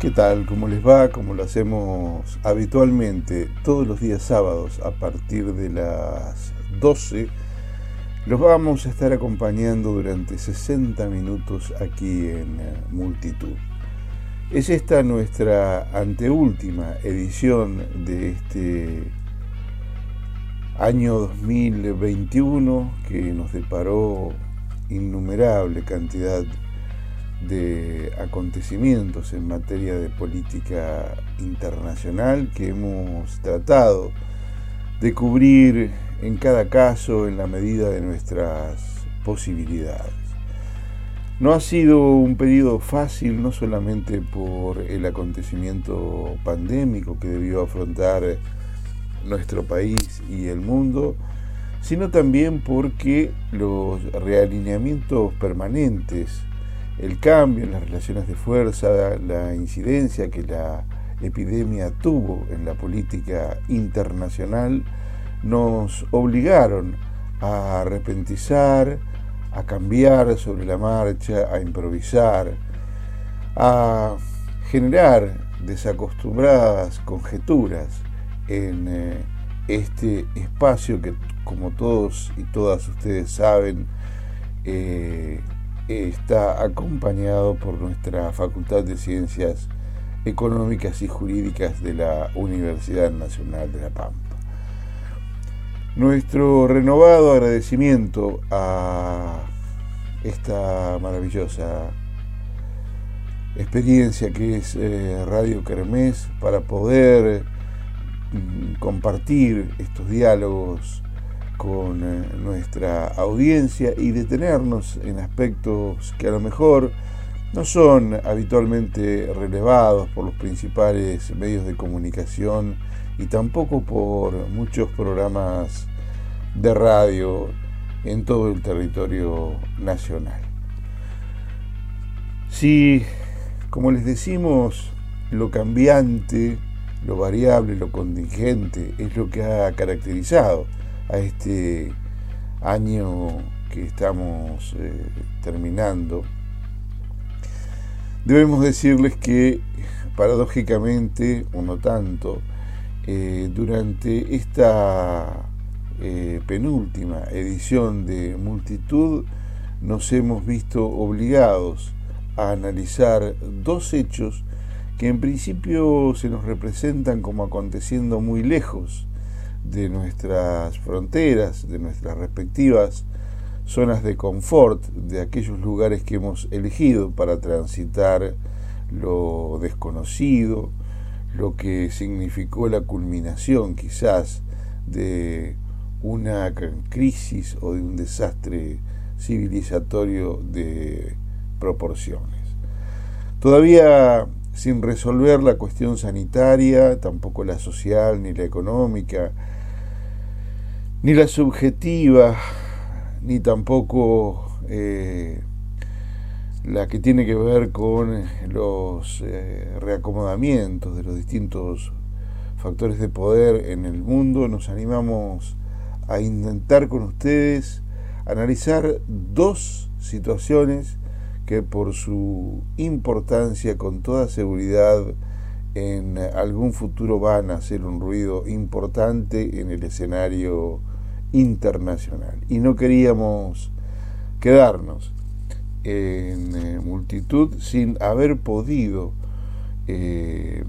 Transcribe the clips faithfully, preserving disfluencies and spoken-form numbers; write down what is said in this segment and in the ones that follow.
¿Qué tal? ¿Cómo les va? Como lo hacemos habitualmente todos los días sábados a partir de las doce, los vamos a estar acompañando durante sesenta minutos aquí en Multitud. Es esta nuestra anteúltima edición de este año dos mil veintiuno que nos deparó innumerable cantidad de acontecimientos en materia de política internacional que hemos tratado de cubrir en cada caso en la medida de nuestras posibilidades. No ha sido un periodo fácil, no solamente por el acontecimiento pandémico que debió afrontar nuestro país y el mundo, sino también porque los realineamientos permanentes, el cambio en las relaciones de fuerza, la incidencia que la epidemia tuvo en la política internacional, nos obligaron a repentizar, a cambiar sobre la marcha, a improvisar, a generar desacostumbradas conjeturas en eh, este espacio que, como todos y todas ustedes saben, eh, está acompañado por nuestra Facultad de Ciencias Económicas y Jurídicas de la Universidad Nacional de La Pampa. Nuestro renovado agradecimiento a esta maravillosa experiencia que es eh, Radio Kermés para poder mm, compartir estos diálogos con eh, nuestra audiencia y detenernos en aspectos que a lo mejor no son habitualmente relevados por los principales medios de comunicación y tampoco por muchos programas de radio en todo el territorio nacional. Si, como les decimos, lo cambiante, lo variable, lo contingente es lo que ha caracterizado a este año que estamos eh, terminando, debemos decirles que, paradójicamente, o no tanto, eh, durante esta eh, penúltima edición de Multitud nos hemos visto obligados a analizar dos hechos que en principio se nos representan como aconteciendo muy lejos de nuestras fronteras, de nuestras respectivas zonas de confort, de aquellos lugares que hemos elegido para transitar lo desconocido, lo que significó la culminación quizás de una crisis o de un desastre civilizatorio de proporciones. Todavía sin resolver la cuestión sanitaria, tampoco la social, ni la económica, ni la subjetiva, ni tampoco eh, la que tiene que ver con los eh, reacomodamientos de los distintos factores de poder en el mundo, nos animamos a intentar con ustedes analizar dos situaciones que por su importancia con toda seguridad en algún futuro van a hacer un ruido importante en el escenario internacional. Y no queríamos quedarnos en eh, Multitud sin haber podido eh,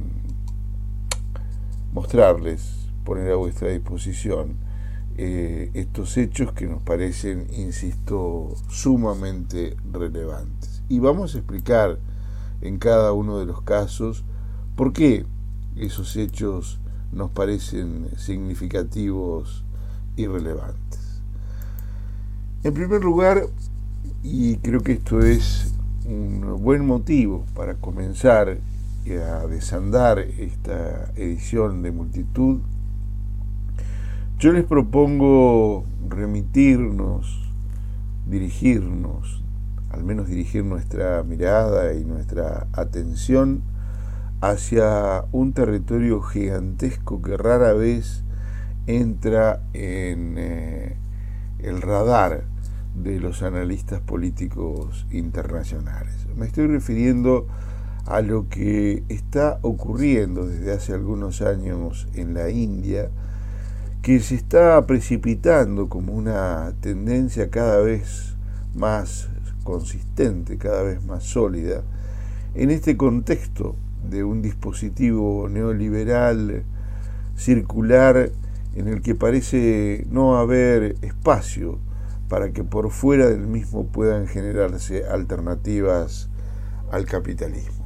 mostrarles, poner a vuestra disposición eh, estos hechos que nos parecen, insisto, sumamente relevantes. Y vamos a explicar en cada uno de los casos por qué esos hechos nos parecen significativos y relevantes. En primer lugar, y creo que esto es un buen motivo para comenzar a desandar esta edición de Multitud, yo les propongo remitirnos, dirigirnos, al menos dirigir nuestra mirada y nuestra atención hacia un territorio gigantesco que rara vez entra en eh, el radar de los analistas políticos internacionales. Me estoy refiriendo a lo que está ocurriendo desde hace algunos años en la India, que se está precipitando como una tendencia cada vez más consistente, cada vez más sólida, en este contexto de un dispositivo neoliberal circular en el que parece no haber espacio para que por fuera del mismo puedan generarse alternativas al capitalismo.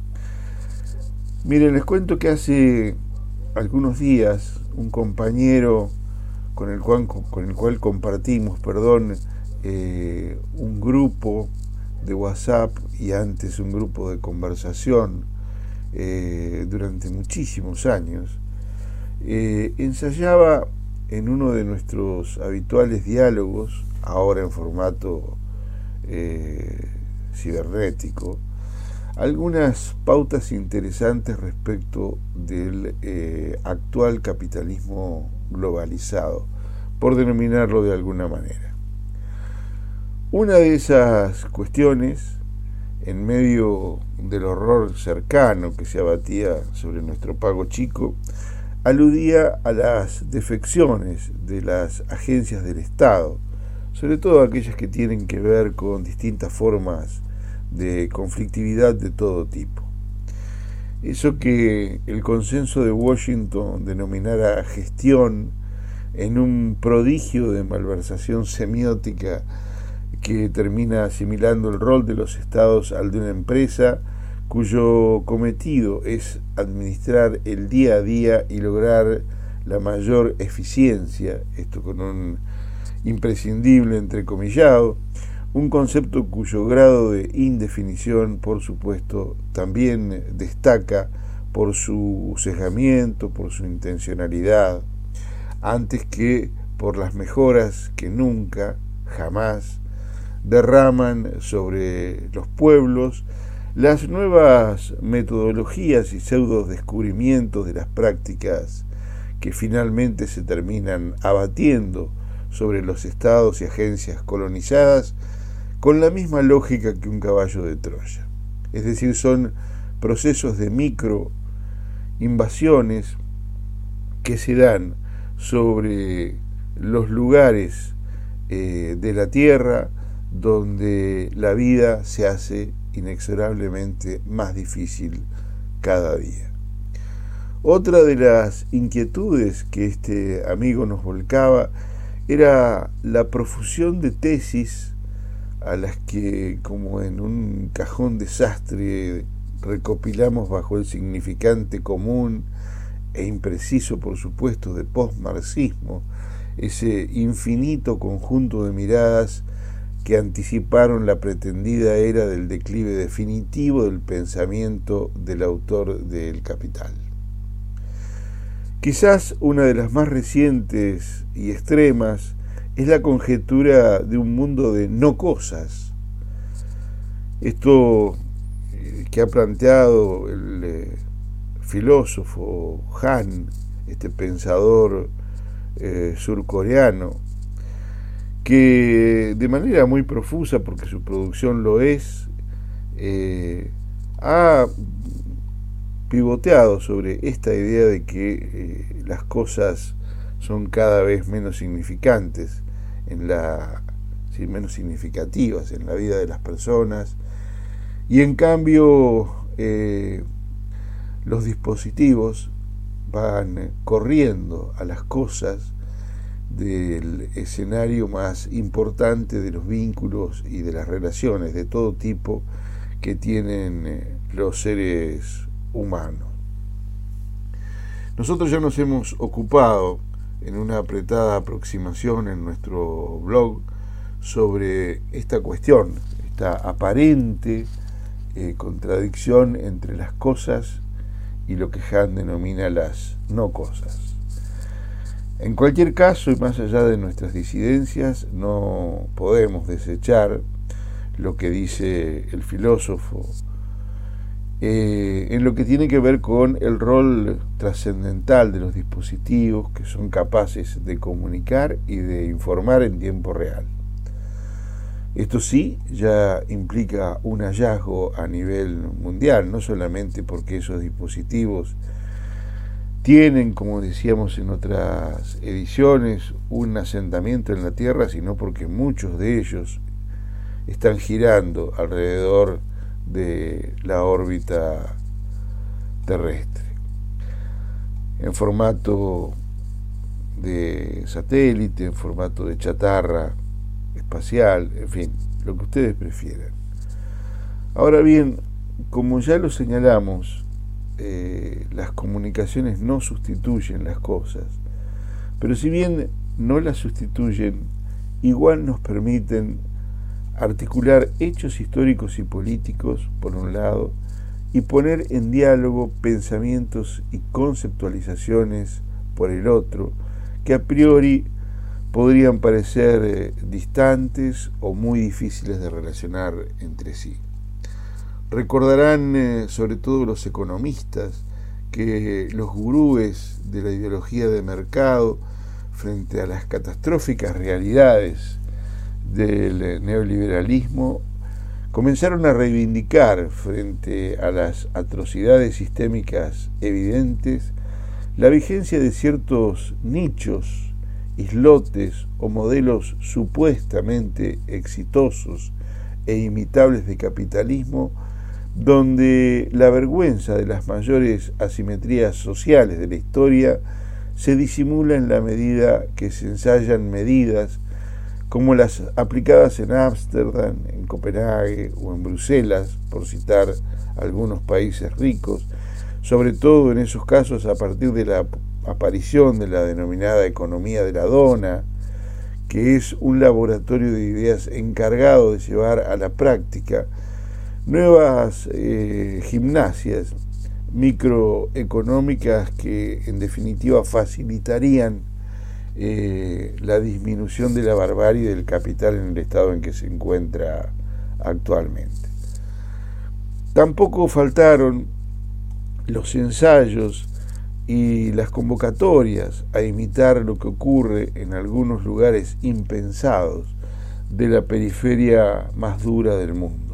Miren, les cuento que hace algunos días un compañero con el cual, con el cual compartimos, perdón, eh, un grupo de WhatsApp y antes un grupo de conversación eh, durante muchísimos años, eh, ensayaba en uno de nuestros habituales diálogos, ahora en formato eh, cibernético, algunas pautas interesantes respecto del eh, actual capitalismo globalizado, por denominarlo de alguna manera. Una de esas cuestiones, en medio del horror cercano que se abatía sobre nuestro pago chico, aludía a las defecciones de las agencias del Estado, sobre todo aquellas que tienen que ver con distintas formas de conflictividad de todo tipo. Eso que el consenso de Washington denominara gestión en un prodigio de malversación semiótica que termina asimilando el rol de los estados al de una empresa cuyo cometido es administrar el día a día y lograr la mayor eficiencia, esto con un imprescindible entrecomillado, un concepto cuyo grado de indefinición, por supuesto, también destaca por su sesgamiento, por su intencionalidad, antes que por las mejoras que nunca, jamás, derraman sobre los pueblos las nuevas metodologías y pseudo descubrimientos de las prácticas que finalmente se terminan abatiendo sobre los estados y agencias colonizadas con la misma lógica que un caballo de Troya. Es decir, son procesos de micro invasiones que se dan sobre los lugares eh, de la tierra donde la vida se hace inexorablemente más difícil cada día. Otra de las inquietudes que este amigo nos volcaba era la profusión de tesis a las que, como en un cajón desastre, recopilamos bajo el significante común e impreciso, por supuesto, de postmarxismo, ese infinito conjunto de miradas que anticiparon la pretendida era del declive definitivo del pensamiento del autor del Capital. Quizás una de las más recientes y extremas es la conjetura de un mundo de no cosas. Esto eh, que ha planteado el eh, filósofo Han, este pensador eh, surcoreano, que de manera muy profusa, porque su producción lo es, eh, ha pivoteado sobre esta idea de que eh, las cosas son cada vez menos significantes en la, sí, menos significativas en la vida de las personas, y en cambio eh, los dispositivos van corriendo a las cosas del escenario más importante de los vínculos y de las relaciones de todo tipo que tienen eh, los seres humanos. Nosotros ya nos hemos ocupado en una apretada aproximación en nuestro blog sobre esta cuestión, esta aparente eh, contradicción entre las cosas y lo que Han denomina las no cosas. En cualquier caso, y más allá de nuestras disidencias, no podemos desechar lo que dice el filósofo eh, en lo que tiene que ver con el rol trascendental de los dispositivos que son capaces de comunicar y de informar en tiempo real. Esto sí ya implica un hallazgo a nivel mundial, no solamente porque esos dispositivos tienen, como decíamos en otras ediciones, un asentamiento en la Tierra, sino porque muchos de ellos están girando alrededor de la órbita terrestre, en formato de satélite, en formato de chatarra espacial, en fin, lo que ustedes prefieran. Ahora bien, como ya lo señalamos, eh, las comunicaciones no sustituyen las cosas, pero si bien no las sustituyen, igual nos permiten articular hechos históricos y políticos, por un lado, y poner en diálogo pensamientos y conceptualizaciones, por el otro, que a priori podrían parecer eh, distantes o muy difíciles de relacionar entre sí. Recordarán, eh, sobre todo los economistas, que los gurúes de la ideología de mercado, frente a las catastróficas realidades del neoliberalismo, comenzaron a reivindicar, frente a las atrocidades sistémicas evidentes, la vigencia de ciertos nichos, islotes o modelos supuestamente exitosos e imitables de capitalismo, donde la vergüenza de las mayores asimetrías sociales de la historia se disimula en la medida que se ensayan medidas como las aplicadas en Ámsterdam, en Copenhague o en Bruselas, por citar algunos países ricos, sobre todo en esos casos a partir de la aparición de la denominada economía de la dona, que es un laboratorio de ideas encargado de llevar a la práctica nuevas eh, gimnasias microeconómicas que en definitiva facilitarían eh, la disminución de la barbarie del capital en el estado en que se encuentra actualmente. Tampoco faltaron los ensayos y las convocatorias a imitar lo que ocurre en algunos lugares impensados de la periferia más dura del mundo.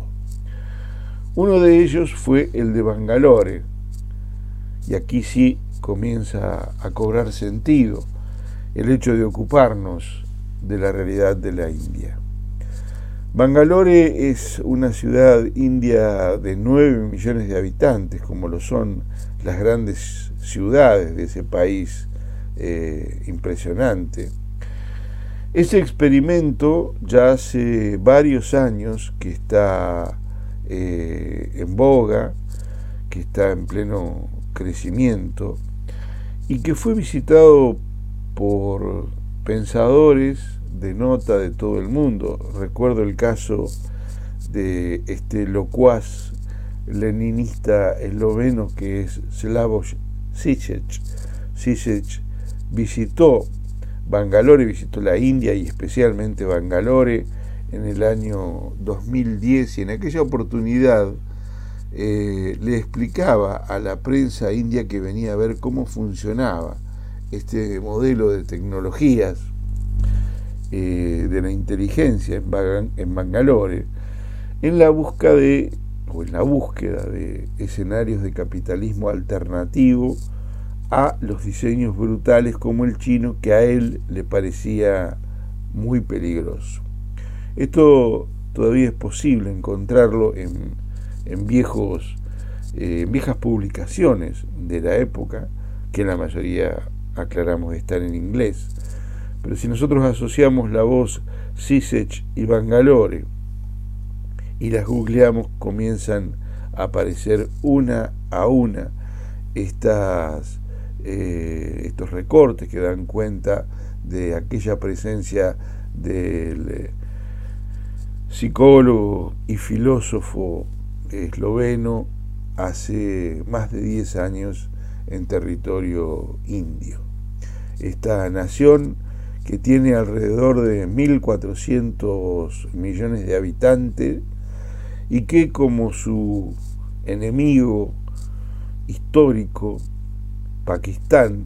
Uno de ellos fue el de Bangalore, y aquí sí comienza a cobrar sentido el hecho de ocuparnos de la realidad de la India. Bangalore es una ciudad india de nueve millones de habitantes, como lo son las grandes ciudades de ese país eh, impresionante. Ese experimento ya hace varios años que está eh, en boga, que está en pleno crecimiento y que fue visitado por pensadores de nota de todo el mundo. Recuerdo el caso de este locuaz leninista esloveno que es Slavoj Žižek. Žižek visitó Bangalore, visitó la India y especialmente Bangalore en el año dos mil diez, y en aquella oportunidad eh, le explicaba a la prensa india que venía a ver cómo funcionaba este modelo de tecnologías eh, de la inteligencia en, Bang- en Bangalore, en la búsqueda de o en la búsqueda de escenarios de capitalismo alternativo a los diseños brutales como el chino, que a él le parecía muy peligroso. Esto todavía es posible encontrarlo en, en viejos, eh, viejas publicaciones de la época, que la mayoría, aclaramos, están en inglés. Pero si nosotros asociamos la voz Žižek y Bangalore y las googleamos, comienzan a aparecer una a una estas, eh, estos recortes que dan cuenta de aquella presencia del eh, psicólogo y filósofo esloveno hace más de diez años en territorio indio. Esta nación, que tiene alrededor de mil cuatrocientos millones de habitantes y que, como su enemigo histórico, Pakistán,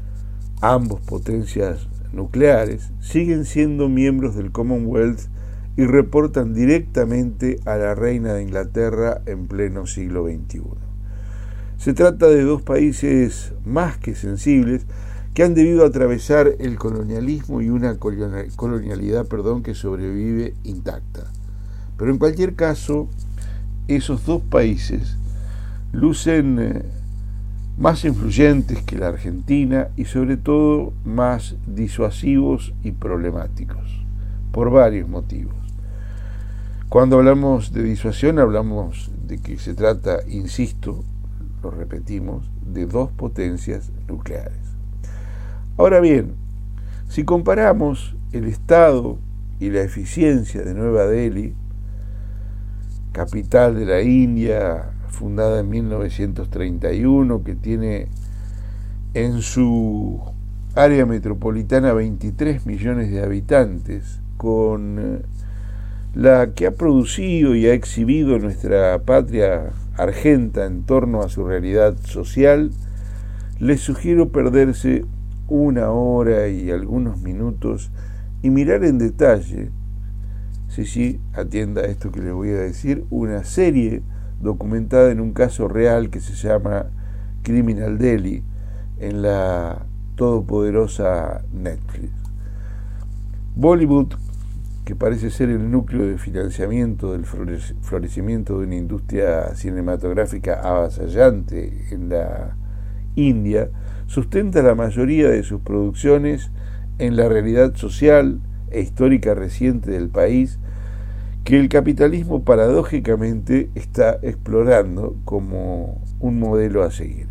ambos potencias nucleares, siguen siendo miembros del Commonwealth y reportan directamente a la reina de Inglaterra en pleno siglo veintiuno. Se trata de dos países más que sensibles que han debido atravesar el colonialismo y una colonialidad, perdón, que sobrevive intacta. Pero en cualquier caso, esos dos países lucen eh, más influyentes que la Argentina y sobre todo más disuasivos y problemáticos, por varios motivos. Cuando hablamos de disuasión hablamos de que se trata, insisto, lo repetimos, de dos potencias nucleares. Ahora bien, si comparamos el estado y la eficiencia de Nueva Delhi, capital de la India, fundada en mil novecientos treinta y uno, que tiene en su área metropolitana veintitrés millones de habitantes, con la que ha producido y ha exhibido nuestra patria argenta en torno a su realidad social, les sugiero perderse una hora y algunos minutos y mirar en detalle, sí, sí, atienda a esto que les voy a decir, una serie documentada en un caso real que se llama Criminal Delhi en la todopoderosa Netflix. Bollywood, que parece ser el núcleo de financiamiento del florecimiento de una industria cinematográfica avasallante en la India, sustenta la mayoría de sus producciones en la realidad social e histórica reciente del país, que el capitalismo paradójicamente está explorando como un modelo a seguir.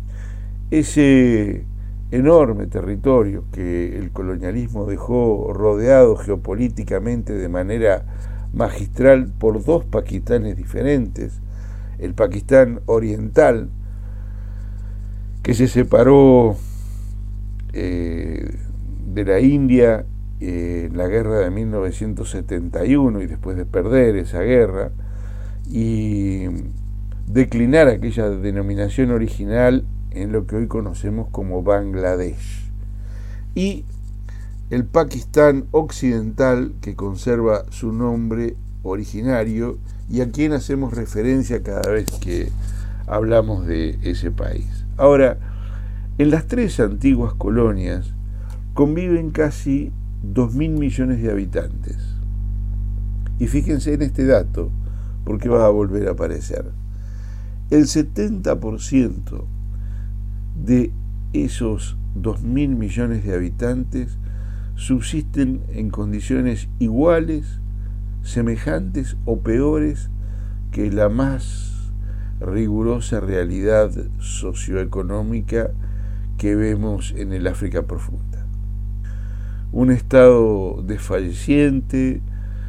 Ese enorme territorio que el colonialismo dejó rodeado geopolíticamente de manera magistral por dos Pakistanes diferentes, el Pakistán oriental, que se separó eh, de la India eh, en la guerra de mil novecientos setenta y uno y después de perder esa guerra y declinar aquella denominación original en lo que hoy conocemos como Bangladesh, y el Pakistán occidental, que conserva su nombre originario y a quien hacemos referencia cada vez que hablamos de ese país. Ahora, en las tres antiguas colonias conviven casi dos mil millones de habitantes. Y fíjense en este dato, porque va a volver a aparecer. El setenta por ciento de esos dos mil millones de habitantes subsisten en condiciones iguales, semejantes o peores que la más rigurosa realidad socioeconómica que vemos en el África profunda. Un estado desfalleciente,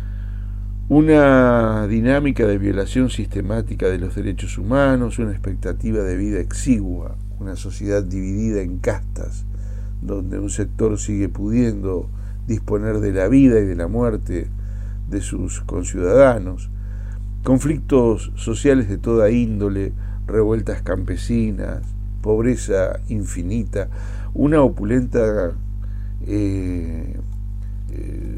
una dinámica de violación sistemática de los derechos humanos, una expectativa de vida exigua, una sociedad dividida en castas, donde un sector sigue pudiendo disponer de la vida y de la muerte de sus conciudadanos, conflictos sociales de toda índole, revueltas campesinas, pobreza infinita, una opulenta eh, eh,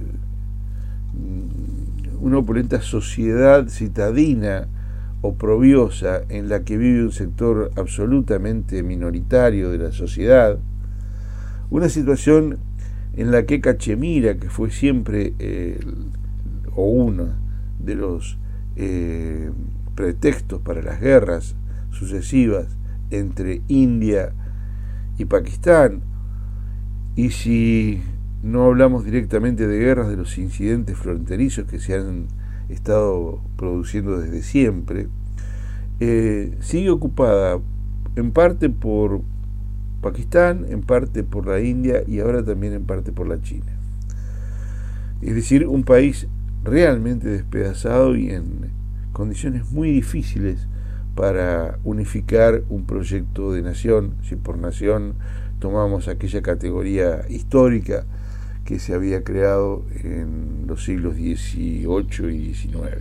una opulenta sociedad citadina oprobiosa en la que vive un sector absolutamente minoritario de la sociedad, una situación en la que Cachemira, que fue siempre eh, o uno de los eh, pretextos para las guerras sucesivas entre India y Pakistán, y si no hablamos directamente de guerras, de los incidentes fronterizos que se han estado produciendo desde siempre, eh, sigue ocupada en parte por Pakistán, en parte por la India y ahora también en parte por la China. Es decir, un país realmente despedazado y en condiciones muy difíciles para unificar un proyecto de nación, si por nación tomamos aquella categoría histórica que se había creado en los siglos dieciocho y diecinueve.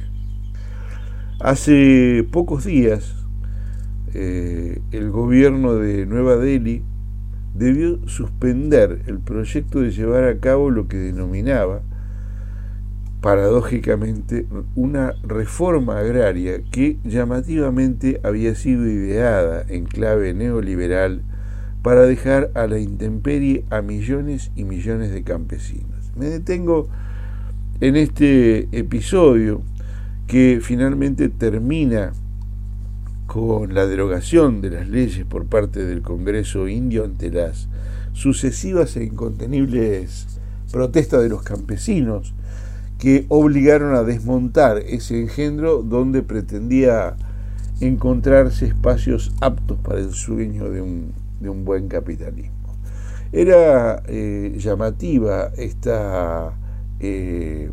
Hace pocos días, eh, el gobierno de Nueva Delhi debió suspender el proyecto de llevar a cabo lo que denominaba paradójicamente, una reforma agraria que llamativamente había sido ideada en clave neoliberal para dejar a la intemperie a millones y millones de campesinos. Me detengo en este episodio que finalmente termina con la derogación de las leyes por parte del Congreso indio ante las sucesivas e incontenibles protestas de los campesinos que obligaron a desmontar ese engendro donde pretendía encontrarse espacios aptos para el sueño de un, de un buen capitalismo. Era eh, llamativa esta, eh,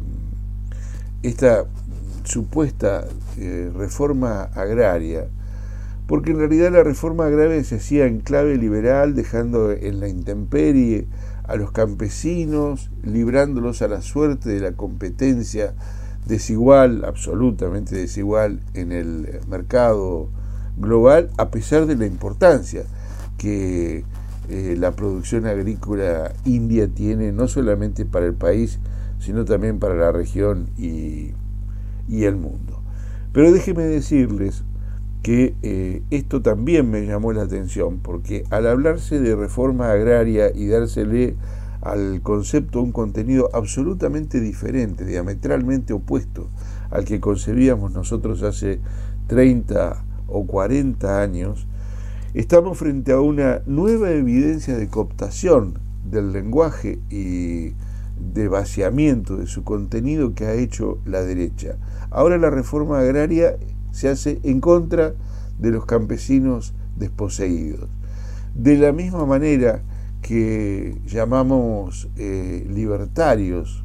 esta supuesta eh, reforma agraria, porque en realidad la reforma agraria se hacía en clave liberal, dejando en la intemperie a los campesinos, librándolos a la suerte de la competencia desigual, absolutamente desigual, en el mercado global, a pesar de la importancia que eh, la producción agrícola india tiene, no solamente para el país, sino también para la región y, y el mundo. Pero déjenme decirles que eh, esto también me llamó la atención, porque al hablarse de reforma agraria y dársele al concepto un contenido absolutamente diferente, diametralmente opuesto al que concebíamos nosotros hace treinta o cuarenta años, estamos frente a una nueva evidencia de cooptación del lenguaje y de vaciamiento de su contenido que ha hecho la derecha. Ahora la reforma agraria se hace en contra de los campesinos desposeídos. De la misma manera que llamamos eh, libertarios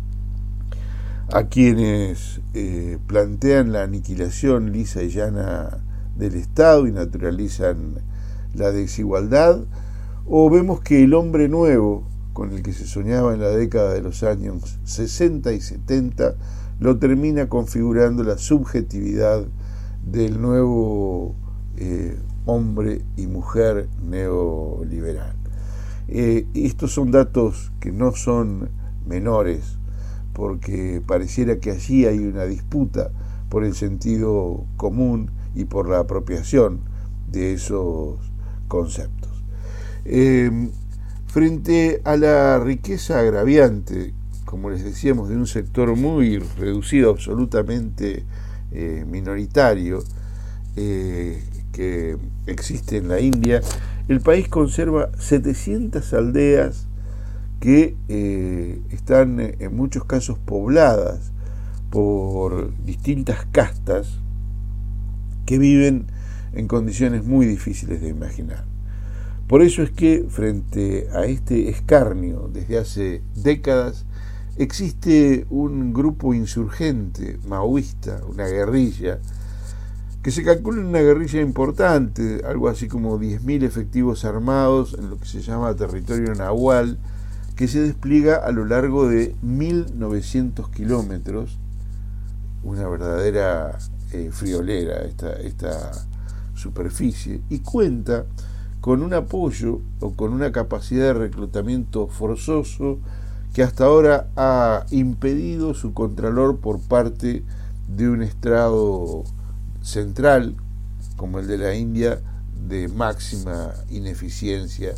a quienes eh, plantean la aniquilación lisa y llana del Estado y naturalizan la desigualdad, o vemos que el hombre nuevo, con el que se soñaba en la década de los años sesenta y setenta, lo termina configurando la subjetividad del nuevo eh, hombre y mujer neoliberal. Eh, estos son datos que no son menores, porque pareciera que allí hay una disputa por el sentido común y por la apropiación de esos conceptos. Eh, frente a la riqueza agraviante, como les decíamos, de un sector muy reducido, absolutamente eh, minoritario, eh, que existe en la India, el país conserva setecientas aldeas que eh, están en muchos casos pobladas por distintas castas que viven en condiciones muy difíciles de imaginar. Por eso es que frente a este escarnio desde hace décadas existe un grupo insurgente maoísta, una guerrilla, que se calcula una guerrilla importante, algo así como diez mil efectivos armados en lo que se llama territorio nahual, que se despliega a lo largo de mil novecientos kilómetros, una verdadera eh, friolera esta, esta superficie, y cuenta con un apoyo o con una capacidad de reclutamiento forzoso que hasta ahora ha impedido su contralor por parte de un estrado central, como el de la India, de máxima ineficiencia,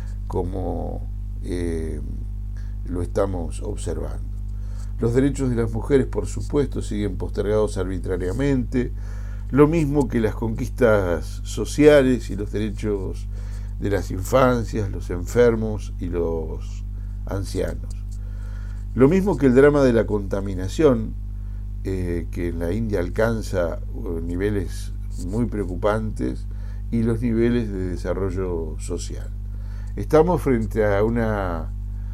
como eh, lo estamos observando. Los derechos de las mujeres, por supuesto, siguen postergados arbitrariamente, lo mismo que las conquistas sociales y los derechos de las infancias, los enfermos y los ancianos. Lo mismo que el drama de la contaminación, eh, que en la India alcanza niveles muy preocupantes, y los niveles de desarrollo social. Estamos frente a una,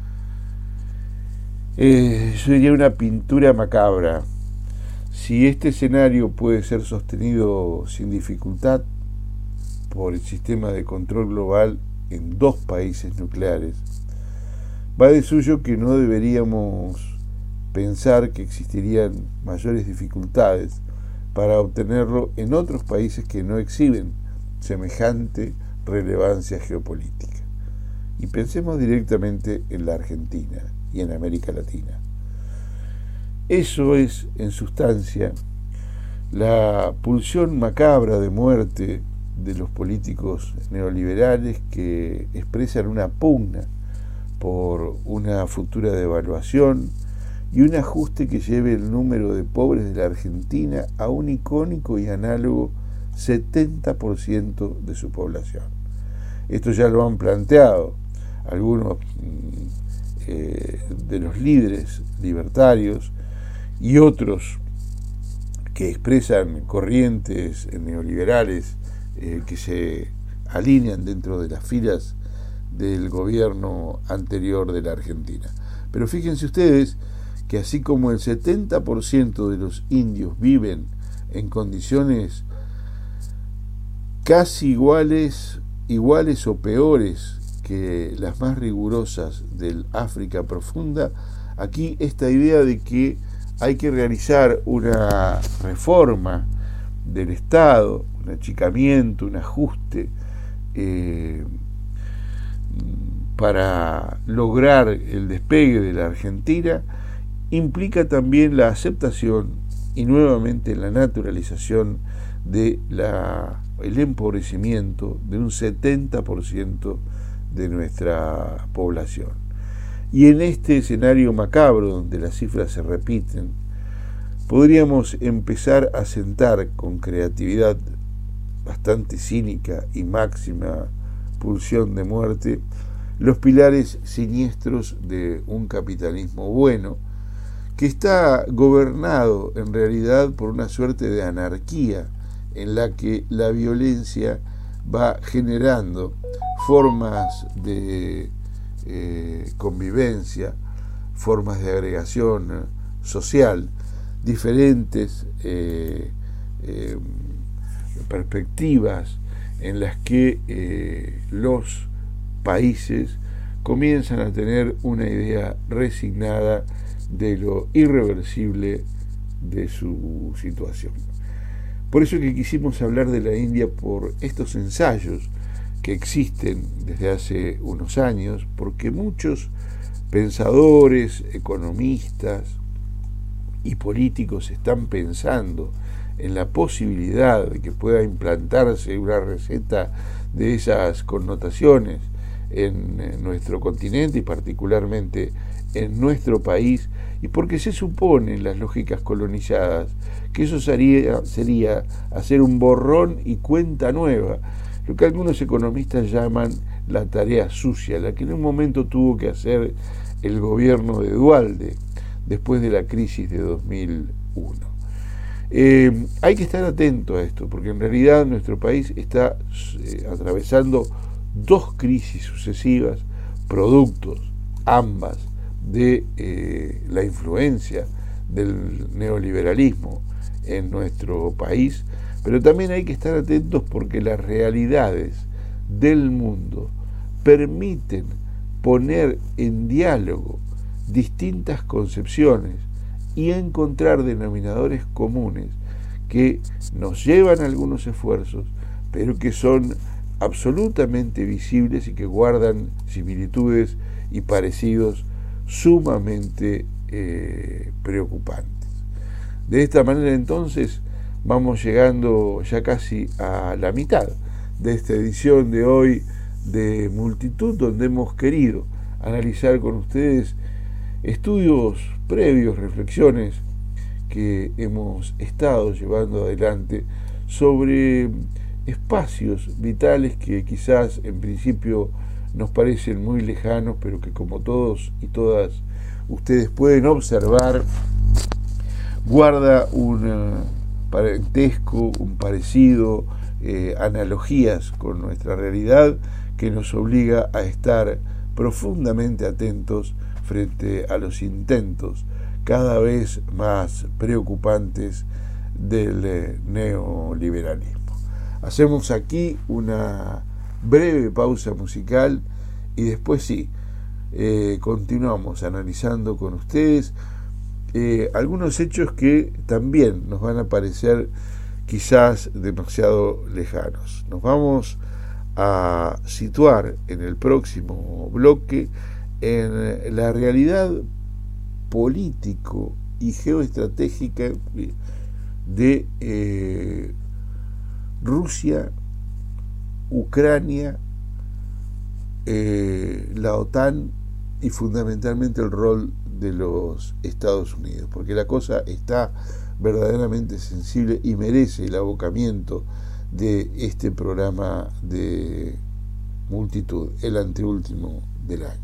eh, yo diría una pintura macabra. Si este escenario puede ser sostenido sin dificultad por el sistema de control global en dos países nucleares, va de suyo que no deberíamos pensar que existirían mayores dificultades para obtenerlo en otros países que no exhiben semejante relevancia geopolítica. Y pensemos directamente en la Argentina y en América Latina. Eso es, en sustancia, la pulsión macabra de muerte de los políticos neoliberales que expresan una pugna por una futura devaluación y un ajuste que lleve el número de pobres de la Argentina a un icónico y análogo setenta por ciento de su población. Esto ya lo han planteado algunos eh, de los líderes libertarios y otros que expresan corrientes neoliberales eh, que se alinean dentro de las filas del gobierno anterior de la Argentina. Pero fíjense ustedes que así como el setenta por ciento de los indios viven en condiciones casi iguales, iguales o peores que las más rigurosas del África profunda, aquí esta idea de que hay que realizar una reforma del Estado, un achicamiento, un ajuste eh, para lograr el despegue de la Argentina, implica también la aceptación y nuevamente la naturalización de la, el empobrecimiento de un setenta por ciento de nuestra población. Y en este escenario macabro, donde las cifras se repiten, podríamos empezar a sentar con creatividad bastante cínica y máxima pulsión de muerte los pilares siniestros de un capitalismo bueno, que está gobernado en realidad por una suerte de anarquía en la que la violencia va generando formas de eh, convivencia, formas de agregación social, diferentes eh, eh, perspectivas en las que eh, los países comienzan a tener una idea resignada de lo irreversible de su situación. Por eso que quisimos hablar de la India, por estos ensayos que existen desde hace unos años, porque muchos pensadores, economistas y políticos están pensando en la posibilidad de que pueda implantarse una receta de esas connotaciones en nuestro continente y particularmente en nuestro país, y porque se supone en las lógicas colonizadas que eso sería, sería hacer un borrón y cuenta nueva, lo que algunos economistas llaman la tarea sucia, la que en un momento tuvo que hacer el gobierno de Duhalde después de la crisis de dos mil uno. Eh, hay que estar atento a esto, porque en realidad nuestro país está eh, atravesando dos crisis sucesivas, productos ambas de eh, la influencia del neoliberalismo en nuestro país, pero también hay que estar atentos porque las realidades del mundo permiten poner en diálogo distintas concepciones y encontrar denominadores comunes que nos llevan a algunos esfuerzos, pero que son absolutamente visibles y que guardan similitudes y parecidos sumamente eh, preocupantes. De esta manera entonces vamos llegando ya casi a la mitad de esta edición de hoy de Multitud, donde hemos querido analizar con ustedes estudios previos, reflexiones que hemos estado llevando adelante sobre espacios vitales que quizás en principio nos parecen muy lejanos, pero que como todos y todas ustedes pueden observar, guarda un parentesco, un parecido, eh, analogías con nuestra realidad que nos obliga a estar profundamente atentos frente a los intentos cada vez más preocupantes del eh, neoliberalismo. Hacemos aquí una breve pausa musical y después sí, eh, continuamos analizando con ustedes eh, algunos hechos que también nos van a parecer quizás demasiado lejanos. Nos vamos a situar en el próximo bloque en la realidad político y geoestratégica de eh, Rusia, Ucrania, eh, la OTAN y fundamentalmente el rol de los Estados Unidos, porque la cosa está verdaderamente sensible y merece el abocamiento de este programa de Multitud, el anteúltimo del año.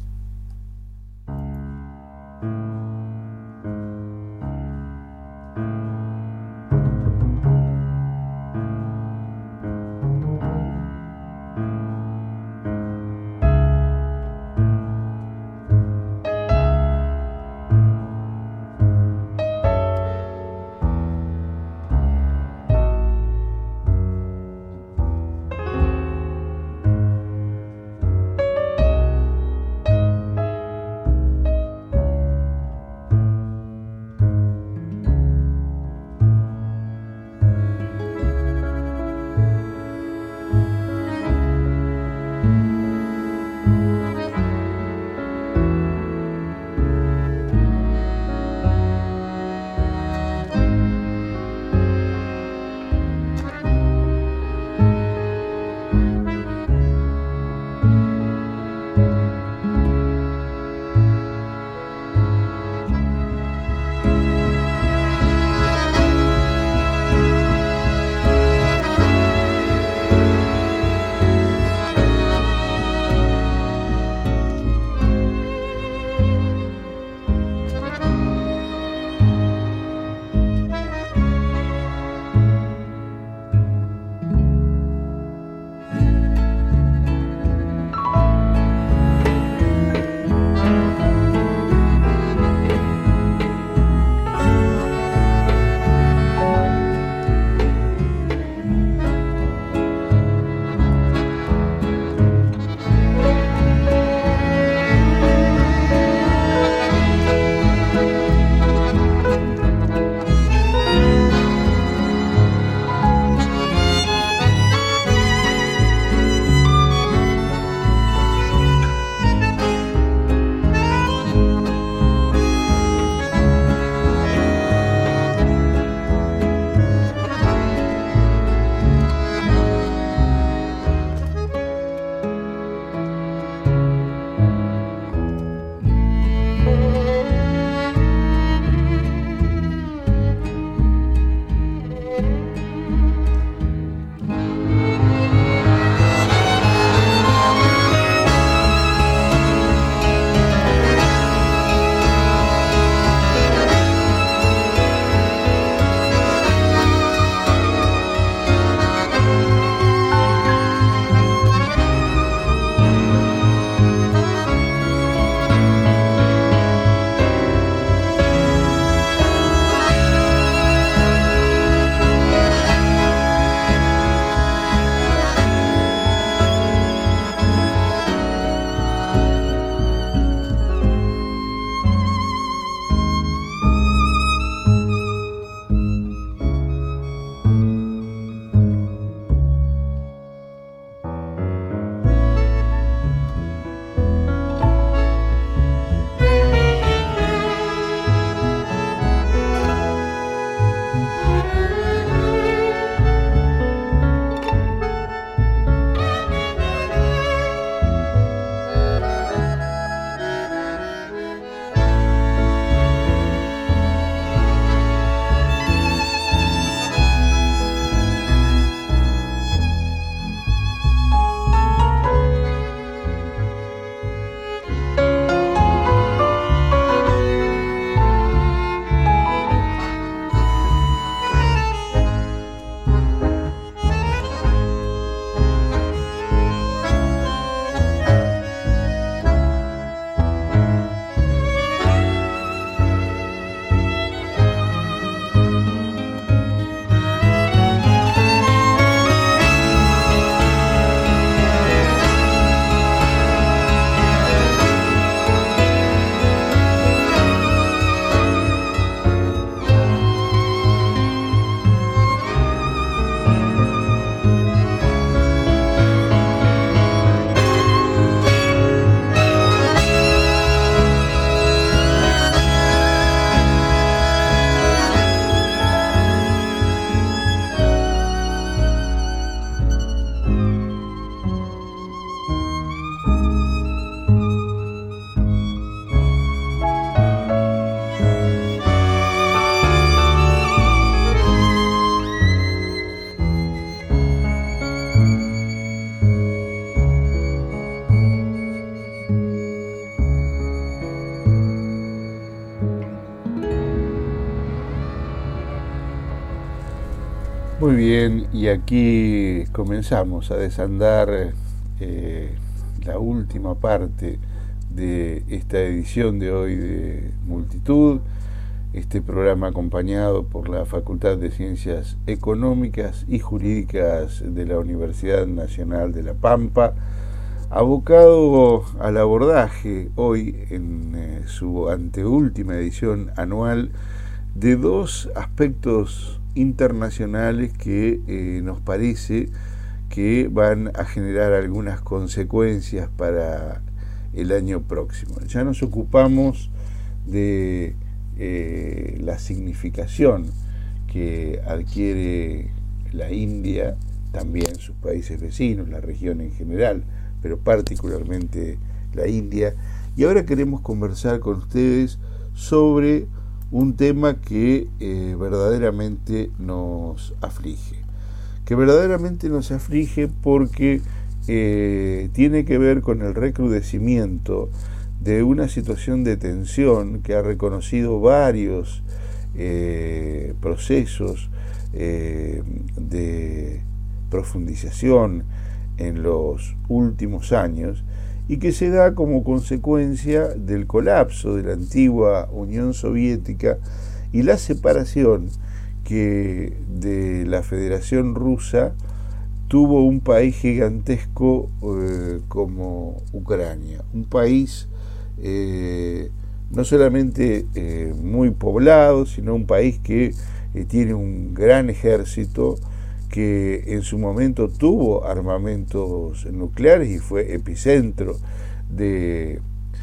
Muy bien, y aquí comenzamos a desandar eh, la última parte de esta edición de hoy de Multitud, este programa acompañado por la Facultad de Ciencias Económicas y Jurídicas de la Universidad Nacional de La Pampa, abocado al abordaje hoy en eh, su anteúltima edición anual de dos aspectos internacionales que eh, nos parece que van a generar algunas consecuencias para el año próximo. Ya nos ocupamos de eh, la significación que adquiere la India, también sus países vecinos, la región en general, pero particularmente la India. Y ahora queremos conversar con ustedes sobre un tema que eh, verdaderamente nos aflige. Que verdaderamente nos aflige porque eh, tiene que ver con el recrudecimiento de una situación de tensión que ha reconocido varios eh, procesos eh, de profundización en los últimos años y que se da como consecuencia del colapso de la antigua Unión Soviética y la separación que de la Federación Rusa tuvo un país gigantesco eh, como Ucrania, un país eh, no solamente eh, muy poblado, sino un país que eh, tiene un gran ejército, que en su momento tuvo armamentos nucleares y fue epicentro de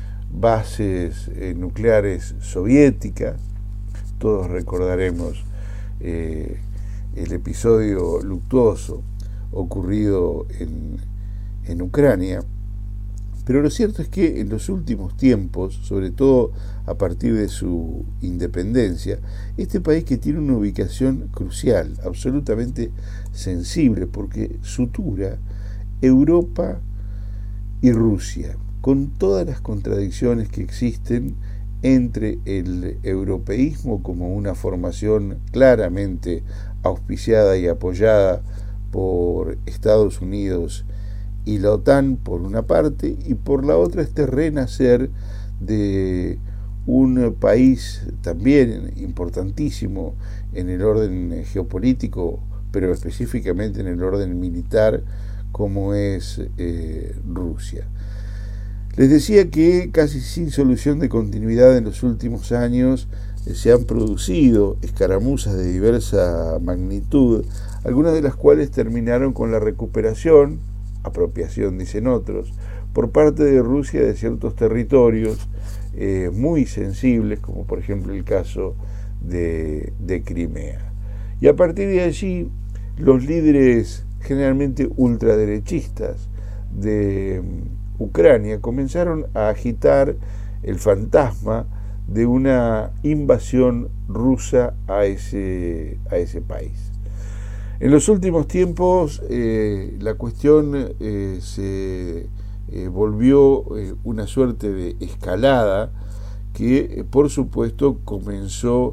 bases eh, nucleares soviéticas. Todos recordaremos eh, el episodio luctuoso ocurrido en, en Ucrania. Pero lo cierto es que en los últimos tiempos, sobre todo a partir de su independencia, este país, que tiene una ubicación crucial, absolutamente sensible, porque sutura Europa y Rusia, con todas las contradicciones que existen entre el europeísmo como una formación claramente auspiciada y apoyada por Estados Unidos y la OTAN por una parte, y por la otra este renacer de un país también importantísimo en el orden geopolítico, pero específicamente en el orden militar, como es eh, Rusia. Les decía que casi sin solución de continuidad en los últimos años eh, se han producido escaramuzas de diversa magnitud, algunas de las cuales terminaron con la recuperación, apropiación dicen otros, por parte de Rusia de ciertos territorios eh, muy sensibles, como por ejemplo el caso de, de Crimea. Y a partir de allí, los líderes generalmente ultraderechistas de um, Ucrania comenzaron a agitar el fantasma de una invasión rusa a ese, a ese país. En los últimos tiempos eh, la cuestión eh, se eh, volvió eh, una suerte de escalada que eh, por supuesto comenzó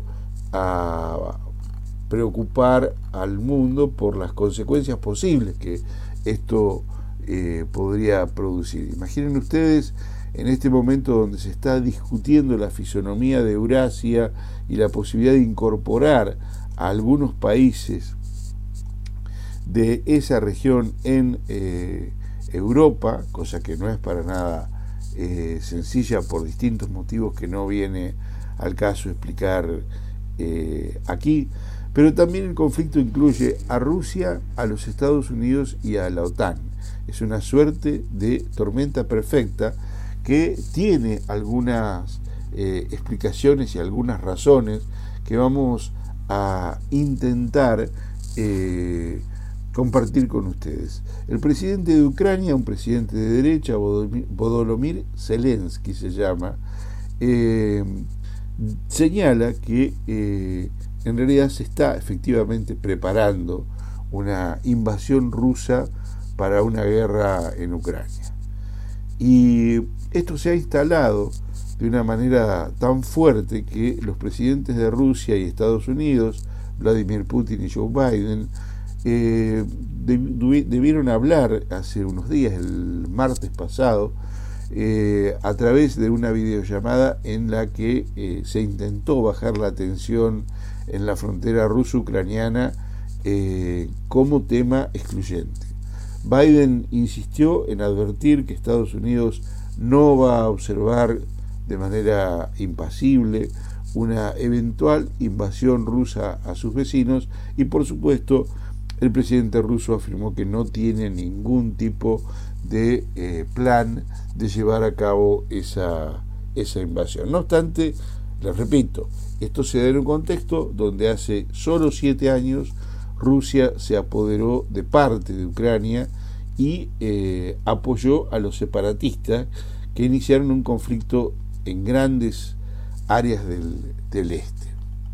a preocupar al mundo por las consecuencias posibles que esto eh, podría producir. Imaginen ustedes en este momento donde se está discutiendo la fisonomía de Eurasia y la posibilidad de incorporar a algunos países de esa región en eh, Europa, cosa que no es para nada eh, sencilla por distintos motivos que no viene al caso explicar eh, aquí, pero también el conflicto incluye a Rusia, a los Estados Unidos y a la OTAN. Es una suerte de tormenta perfecta que tiene algunas eh, explicaciones y algunas razones que vamos a intentar eh, compartir con ustedes. El presidente de Ucrania, un presidente de derecha, Volodymyr Zelensky se llama, eh, señala que eh, en realidad se está efectivamente preparando una invasión rusa para una guerra en Ucrania. Y esto se ha instalado de una manera tan fuerte que los presidentes de Rusia y Estados Unidos, Vladimir Putin y Joe Biden, eh, debieron hablar hace unos días, el martes pasado, eh, a través de una videollamada en la que eh, se intentó bajar la tensión en la frontera ruso-ucraniana eh, como tema excluyente. Biden insistió en advertir que Estados Unidos no va a observar de manera impasible una eventual invasión rusa a sus vecinos, y por supuesto el presidente ruso afirmó que no tiene ningún tipo de eh, plan de llevar a cabo esa, esa invasión. No obstante, les repito, esto se da en un contexto donde hace solo siete años Rusia se apoderó de parte de Ucrania y eh, apoyó a los separatistas que iniciaron un conflicto en grandes áreas del, del este.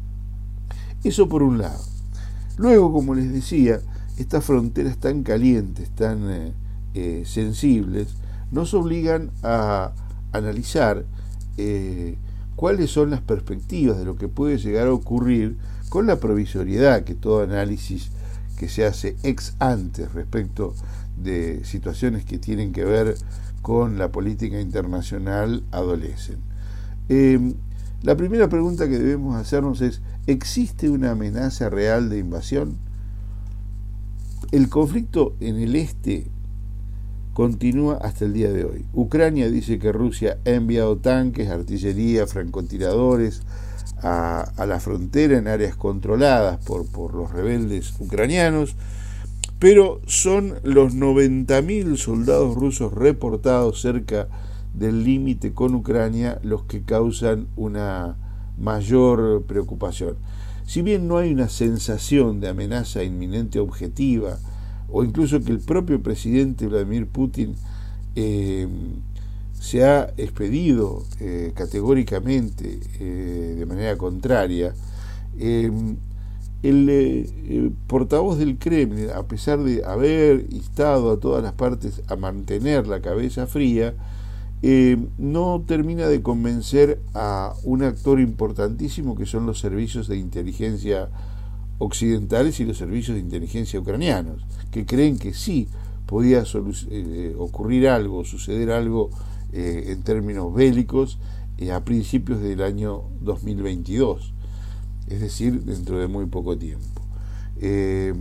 Eso por un lado. Luego, como les decía, estas fronteras tan calientes, tan eh, eh, sensibles, nos obligan a analizar eh, cuáles son las perspectivas de lo que puede llegar a ocurrir con la provisoriedad que todo análisis que se hace ex ante respecto de situaciones que tienen que ver con la política internacional adolecen. Eh, la primera pregunta que debemos hacernos es: ¿existe una amenaza real de invasión? El conflicto en el este continúa hasta el día de hoy. Ucrania dice que Rusia ha enviado tanques, artillería, francotiradores a, a la frontera en áreas controladas por, por los rebeldes ucranianos, pero son los noventa mil soldados rusos reportados cerca del límite con Ucrania los que causan una mayor preocupación. Si bien no hay una sensación de amenaza inminente objetiva, o incluso que el propio presidente Vladimir Putin eh, se ha expedido eh, categóricamente eh, de manera contraria, eh, el, eh, el portavoz del Kremlin, a pesar de haber instado a todas las partes a mantener la cabeza fría, eh, no termina de convencer a un actor importantísimo que son los servicios de inteligencia occidentales y los servicios de inteligencia ucranianos, que creen que sí podía eh, ocurrir algo, suceder algo eh, en términos bélicos eh, a principios del año dos mil veintidós, es decir, dentro de muy poco tiempo. Eh,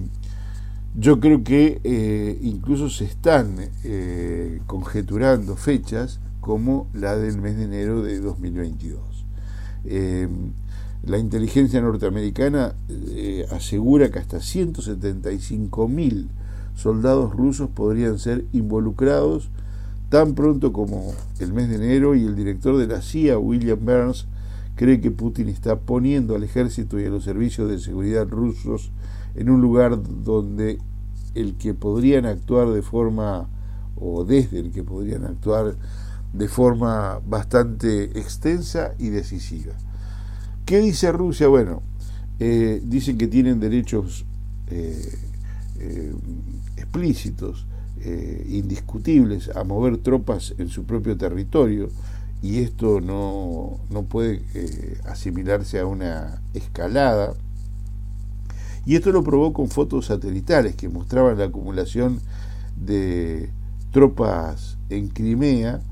yo creo que eh, incluso se están eh, conjeturando fechas como la del mes de enero de dos mil veintidós. Eh, la inteligencia norteamericana eh, asegura que hasta ciento setenta y cinco mil soldados rusos podrían ser involucrados tan pronto como el mes de enero, y el director de la C I A, William Burns, cree que Putin está poniendo al ejército y a los servicios de seguridad rusos en un lugar donde el que podrían actuar de forma, o desde el que podrían actuar de forma bastante extensa y decisiva. ¿Qué dice Rusia? Bueno, eh, dicen que tienen derechos eh, eh, explícitos, eh, indiscutibles, a mover tropas en su propio territorio, y esto no, no puede eh, asimilarse a una escalada. Y esto lo probó con fotos satelitales que mostraban la acumulación de tropas en Crimea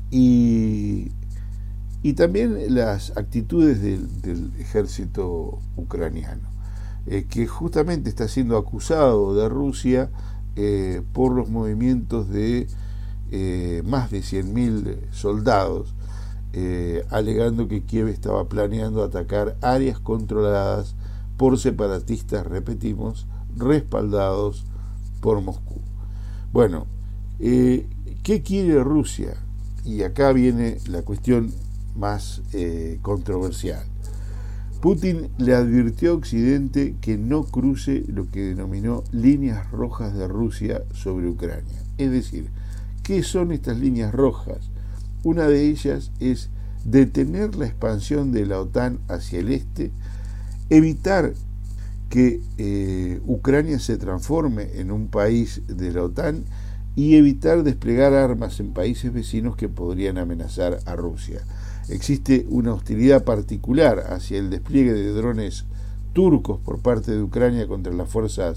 y, y también las actitudes del, del ejército ucraniano, eh, que justamente está siendo acusado de Rusia eh, por los movimientos de eh, más de cien mil soldados, eh, alegando que Kiev estaba planeando atacar áreas controladas por separatistas, repetimos, respaldados por Moscú. Bueno, eh, ¿qué quiere Rusia? Y acá viene la cuestión más eh, controversial. Putin le advirtió a Occidente que no cruce lo que denominó líneas rojas de Rusia sobre Ucrania. Es decir, ¿qué son estas líneas rojas? Una de ellas es detener la expansión de la OTAN hacia el este, evitar que eh, Ucrania se transforme en un país de la OTAN y evitar desplegar armas en países vecinos que podrían amenazar a Rusia. Existe una hostilidad particular hacia el despliegue de drones turcos por parte de Ucrania contra las fuerzas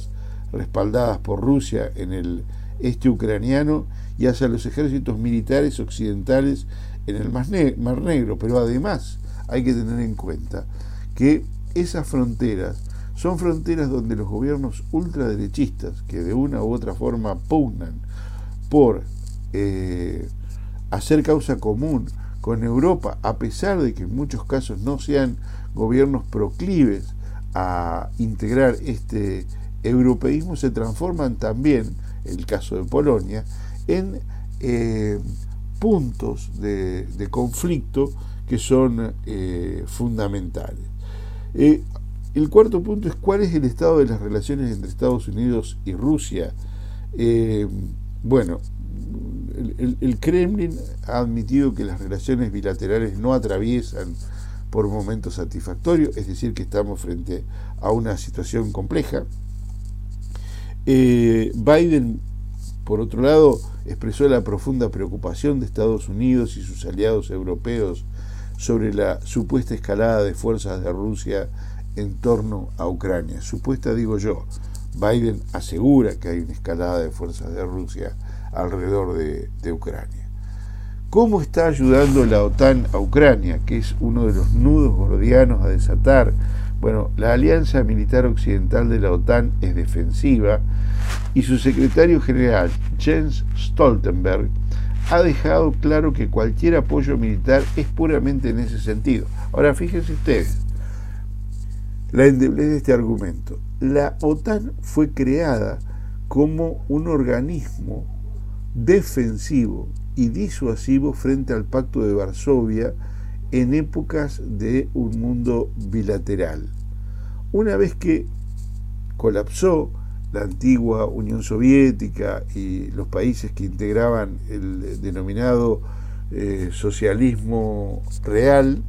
respaldadas por Rusia en el este ucraniano y hacia los ejércitos militares occidentales en el Mar Negro. Pero además hay que tener en cuenta que esas fronteras son fronteras donde los gobiernos ultraderechistas, que de una u otra forma pugnan por eh, hacer causa común con Europa, a pesar de que en muchos casos no sean gobiernos proclives a integrar este europeísmo, se transforman también, el caso de Polonia, en eh, puntos de, de conflicto que son eh, fundamentales. Eh, el cuarto punto es cuál es el estado de las relaciones entre Estados Unidos y Rusia. Eh, bueno, el, el, el Kremlin ha admitido que las relaciones bilaterales no atraviesan por momentos satisfactorios, es decir, que estamos frente a una situación compleja. Eh, Biden, por otro lado, expresó la profunda preocupación de Estados Unidos y sus aliados europeos sobre la supuesta escalada de fuerzas de Rusia en torno a Ucrania. Supuesta, digo yo. Biden asegura que hay una escalada de fuerzas de Rusia alrededor de, de Ucrania. ¿Cómo está ayudando la OTAN a Ucrania, que es uno de los nudos gordianos a desatar? Bueno, la alianza militar occidental de la OTAN es defensiva y su secretario general, Jens Stoltenberg, ha dejado claro que cualquier apoyo militar es puramente en ese sentido. Ahora, fíjense ustedes la endeblez de este argumento. La OTAN fue creada como un organismo defensivo y disuasivo frente al Pacto de Varsovia en épocas de un mundo bilateral. Una vez que colapsó la antigua Unión Soviética y los países que integraban el denominado eh, socialismo real,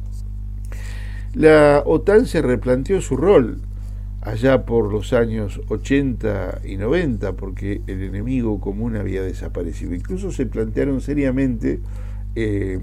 la OTAN se replanteó su rol allá por los años ochenta y noventa, porque el enemigo común había desaparecido. Incluso se plantearon seriamente eh,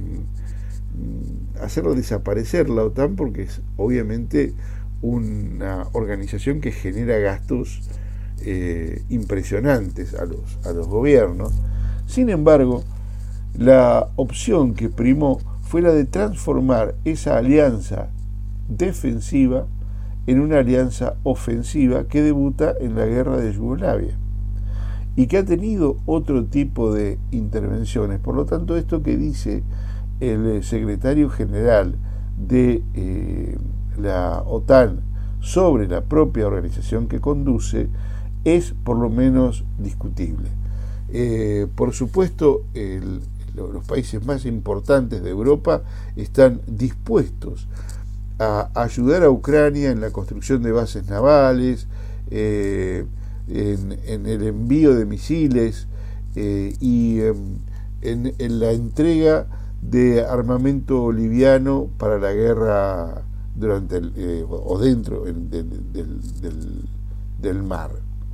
hacerlo desaparecer la OTAN, porque es obviamente una organización que genera gastos eh, impresionantes a los, a los gobiernos. Sin embargo, la opción que primó fue la de transformar esa alianza defensiva en una alianza ofensiva que debuta en la guerra de Yugoslavia y que ha tenido otro tipo de intervenciones. Por lo tanto, esto que dice el secretario general de eh, la OTAN sobre la propia organización que conduce es por lo menos discutible. Eh, por supuesto, el, los países más importantes de Europa están dispuestos a ayudar a Ucrania en la construcción de bases navales, eh, en, en el envío de misiles eh, y eh, en, en la entrega de armamento liviano para la guerra durante el, eh, o dentro del, del, del, del mar.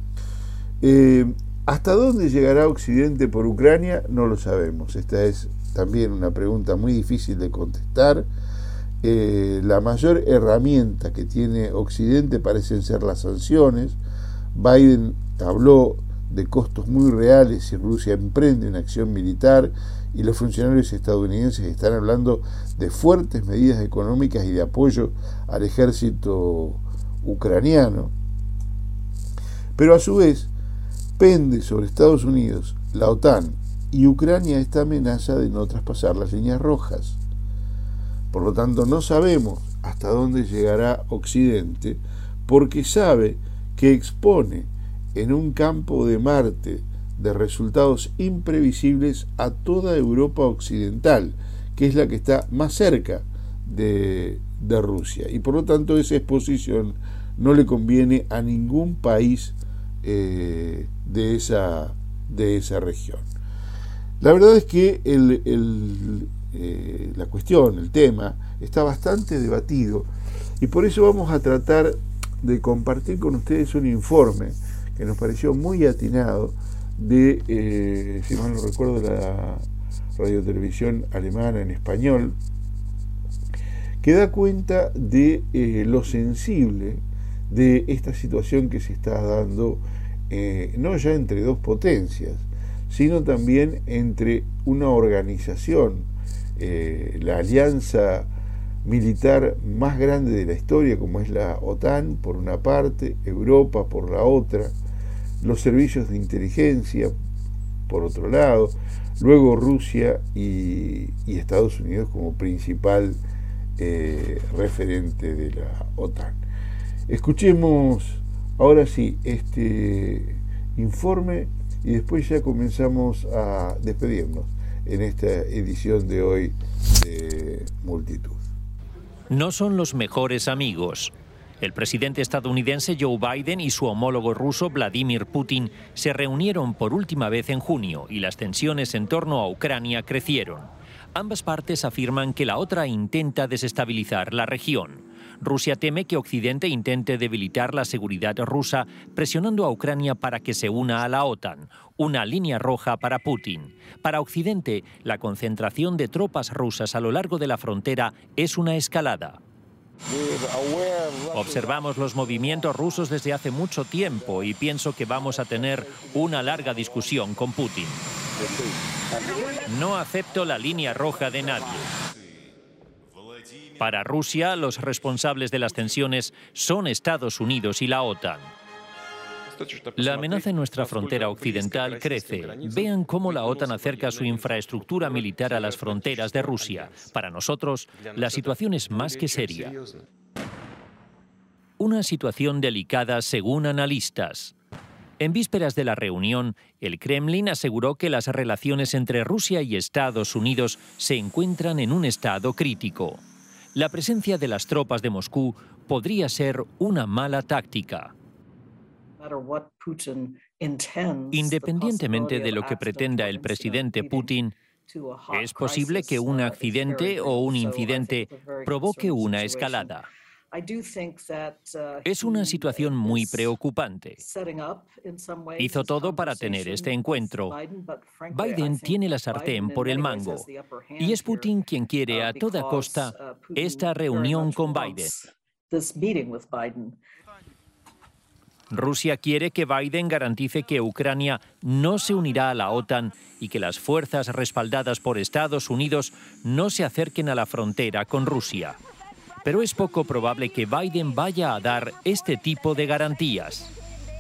Eh, ¿Hasta dónde llegará Occidente por Ucrania? No lo sabemos. Esta es también una pregunta muy difícil de contestar. Eh, la mayor herramienta que tiene Occidente parecen ser las sanciones. Biden habló de costos muy reales si Rusia emprende una acción militar, y los funcionarios estadounidenses están hablando de fuertes medidas económicas y de apoyo al ejército ucraniano. Pero a su vez pende sobre Estados Unidos, la OTAN y Ucrania esta amenaza de no traspasar las líneas rojas. Por lo tanto, no sabemos hasta dónde llegará Occidente, porque sabe que expone en un campo de Marte de resultados imprevisibles a toda Europa occidental, que es la que está más cerca de, de Rusia. Y por lo tanto, esa exposición no le conviene a ningún país eh, de, esa, de esa región. La verdad es que el... el Eh, la cuestión, el tema, está bastante debatido, y por eso vamos a tratar de compartir con ustedes un informe que nos pareció muy atinado de, eh, si mal no recuerdo, la radiotelevisión alemana en español, que da cuenta de eh, lo sensible de esta situación que se está dando eh, no ya entre dos potencias, sino también entre una organización, eh, la alianza militar más grande de la historia, como es la OTAN por una parte, Europa por la otra, los servicios de inteligencia por otro lado, luego Rusia y, y Estados Unidos como principal eh, referente de la OTAN. Escuchemos ahora sí este informe y después ya comenzamos a despedirnos en esta edición de hoy de Multitud. No son los mejores amigos. El presidente estadounidense Joe Biden y su homólogo ruso Vladimir Putin se reunieron por última vez en junio y las tensiones en torno a Ucrania crecieron. Ambas partes afirman que la otra intenta desestabilizar la región. Rusia teme que Occidente intente debilitar la seguridad rusa, presionando a Ucrania para que se una a la OTAN, una línea roja para Putin. Para Occidente, la concentración de tropas rusas a lo largo de la frontera es una escalada. Observamos los movimientos rusos desde hace mucho tiempo y pienso que vamos a tener una larga discusión con Putin. No acepto la línea roja de nadie. Para Rusia, los responsables de las tensiones son Estados Unidos y la OTAN. La amenaza en nuestra frontera occidental crece. Vean cómo la OTAN acerca su infraestructura militar a las fronteras de Rusia. Para nosotros, la situación es más que seria. Una situación delicada según analistas. En vísperas de la reunión, el Kremlin aseguró que las relaciones entre Rusia y Estados Unidos se encuentran en un estado crítico. La presencia de las tropas de Moscú podría ser una mala táctica. Independientemente de lo que pretenda el presidente Putin, es posible que un accidente o un incidente provoque una escalada. Es una situación muy preocupante. Hizo todo para tener este encuentro. Biden tiene la sartén por el mango y es Putin quien quiere a toda costa esta reunión con Biden. Rusia quiere que Biden garantice que Ucrania no se unirá a la OTAN y que las fuerzas respaldadas por Estados Unidos no se acerquen a la frontera con Rusia. Pero es poco probable que Biden vaya a dar este tipo de garantías.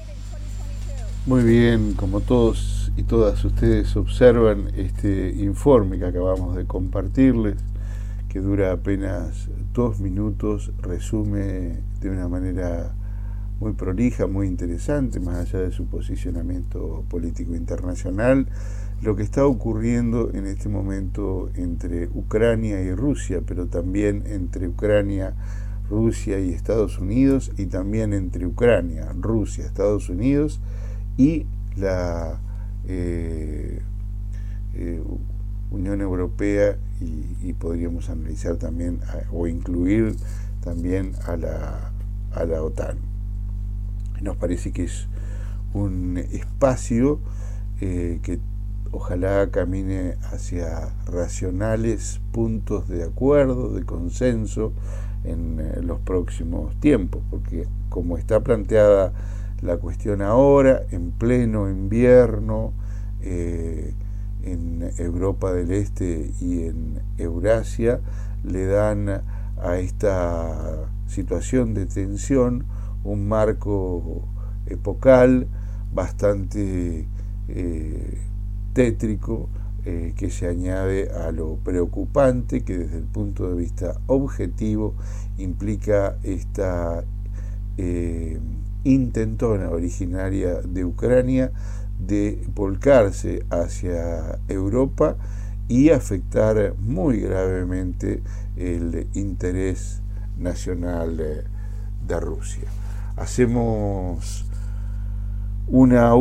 Muy bien, como todos y todas ustedes observan, este informe que acabamos de compartirles, que dura apenas dos minutos, resume de una manera muy prolija, muy interesante, más allá de su posicionamiento político internacional, lo que está ocurriendo en este momento entre Ucrania y Rusia, pero también entre Ucrania, Rusia y Estados Unidos, y también entre Ucrania, Rusia, Estados Unidos y la eh, eh, Unión Europea, y, y podríamos analizar también a, o incluir también a la, a la OTAN. Nos parece que es un espacio eh, que ojalá camine hacia racionales puntos de acuerdo, de consenso en eh, los próximos tiempos, porque como está planteada la cuestión ahora, en pleno invierno, eh, en Europa del Este y en Eurasia, le dan a esta situación de tensión un marco epocal bastante eh, tétrico, eh, que se añade a lo preocupante que desde el punto de vista objetivo implica esta eh, intentona originaria de Ucrania de volcarse hacia Europa y afectar muy gravemente el interés nacional de, de Rusia. Hacemos una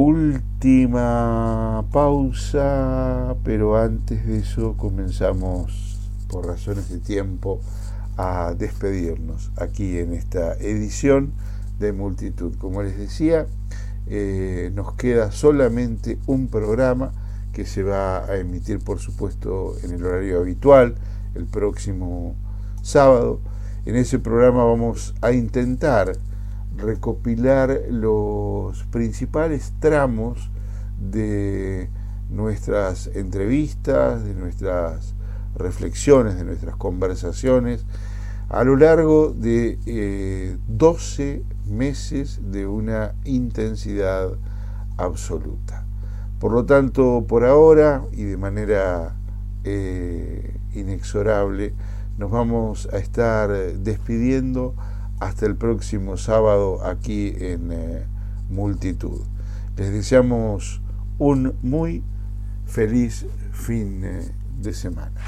última pausa, pero antes de eso comenzamos, por razones de tiempo, a despedirnos aquí en esta edición de Multitud. Como les decía, eh, nos queda solamente un programa que se va a emitir, por supuesto, en el horario habitual, el próximo sábado. En ese programa vamos a intentar recopilar los principales tramos de nuestras entrevistas, de nuestras reflexiones, de nuestras conversaciones a lo largo de eh, doce meses de una intensidad absoluta. Por lo tanto, por ahora y de manera eh, inexorable, nos vamos a estar despidiendo hasta el próximo sábado aquí en eh, Multitud. Les deseamos un muy feliz fin eh, de semana.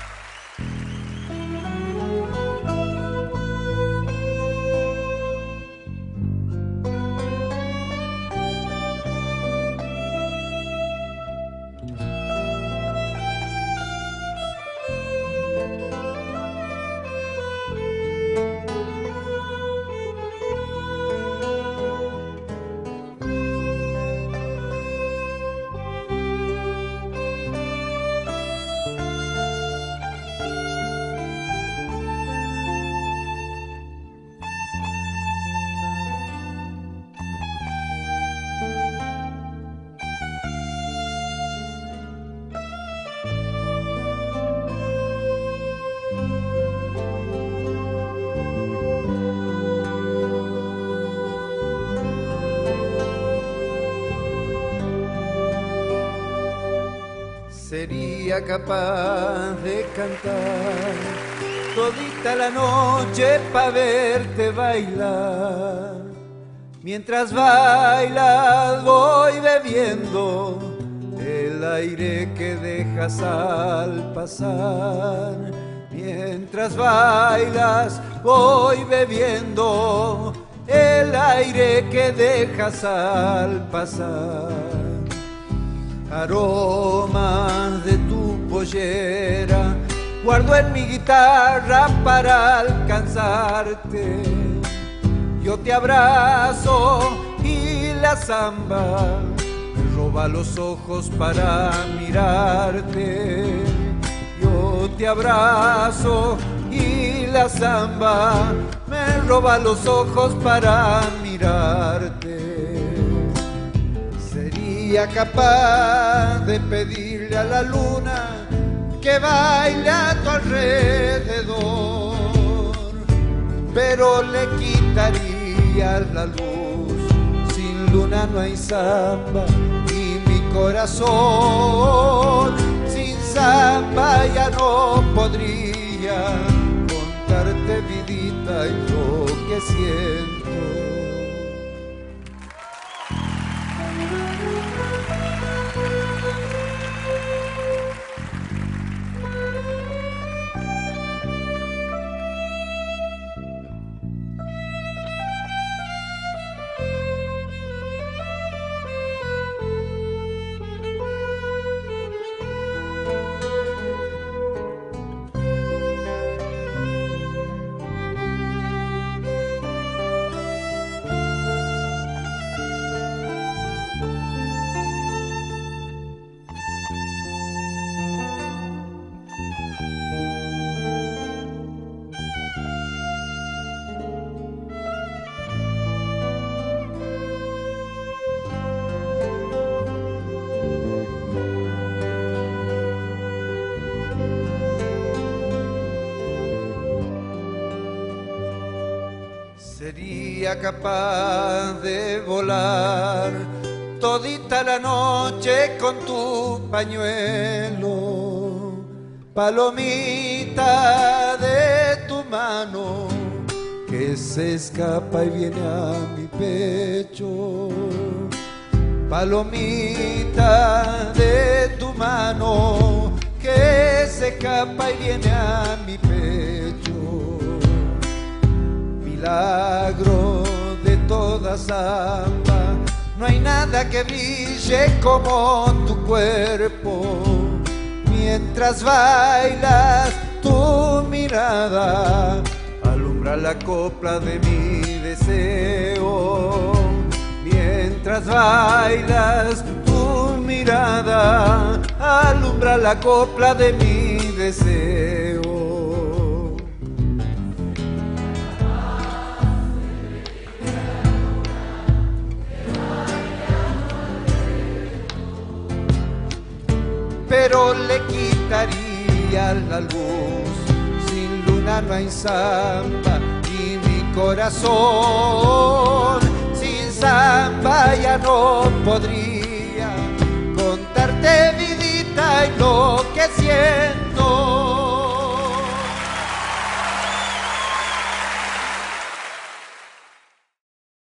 Sería capaz de cantar todita la noche pa' verte bailar. Mientras bailas voy bebiendo el aire que dejas al pasar. Mientras bailas voy bebiendo el aire que dejas al pasar. Aromas de tu pollera guardo en mi guitarra para alcanzarte. Yo te abrazo y la samba me roba los ojos para mirarte. Yo te abrazo y la samba me roba los ojos para mirarte. Sería capaz de pedirle a la luna que baile a tu alrededor, pero le quitaría la luz. Sin luna no hay samba y mi corazón sin samba ya no podría contarte, vidita, y lo que siento. Sería capaz de volar todita la noche con tu pañuelo, palomita de tu mano que se escapa y viene a mi pecho. Palomita de tu mano que se escapa y viene a mi pecho. Milagro de toda samba, no hay nada que brille como tu cuerpo. Mientras bailas, tu mirada alumbra la copla de mi deseo. Mientras bailas, tu mirada alumbra la copla de mi deseo. le quitaría la luz. Sin luna no hay samba y mi corazón sin samba ya no podría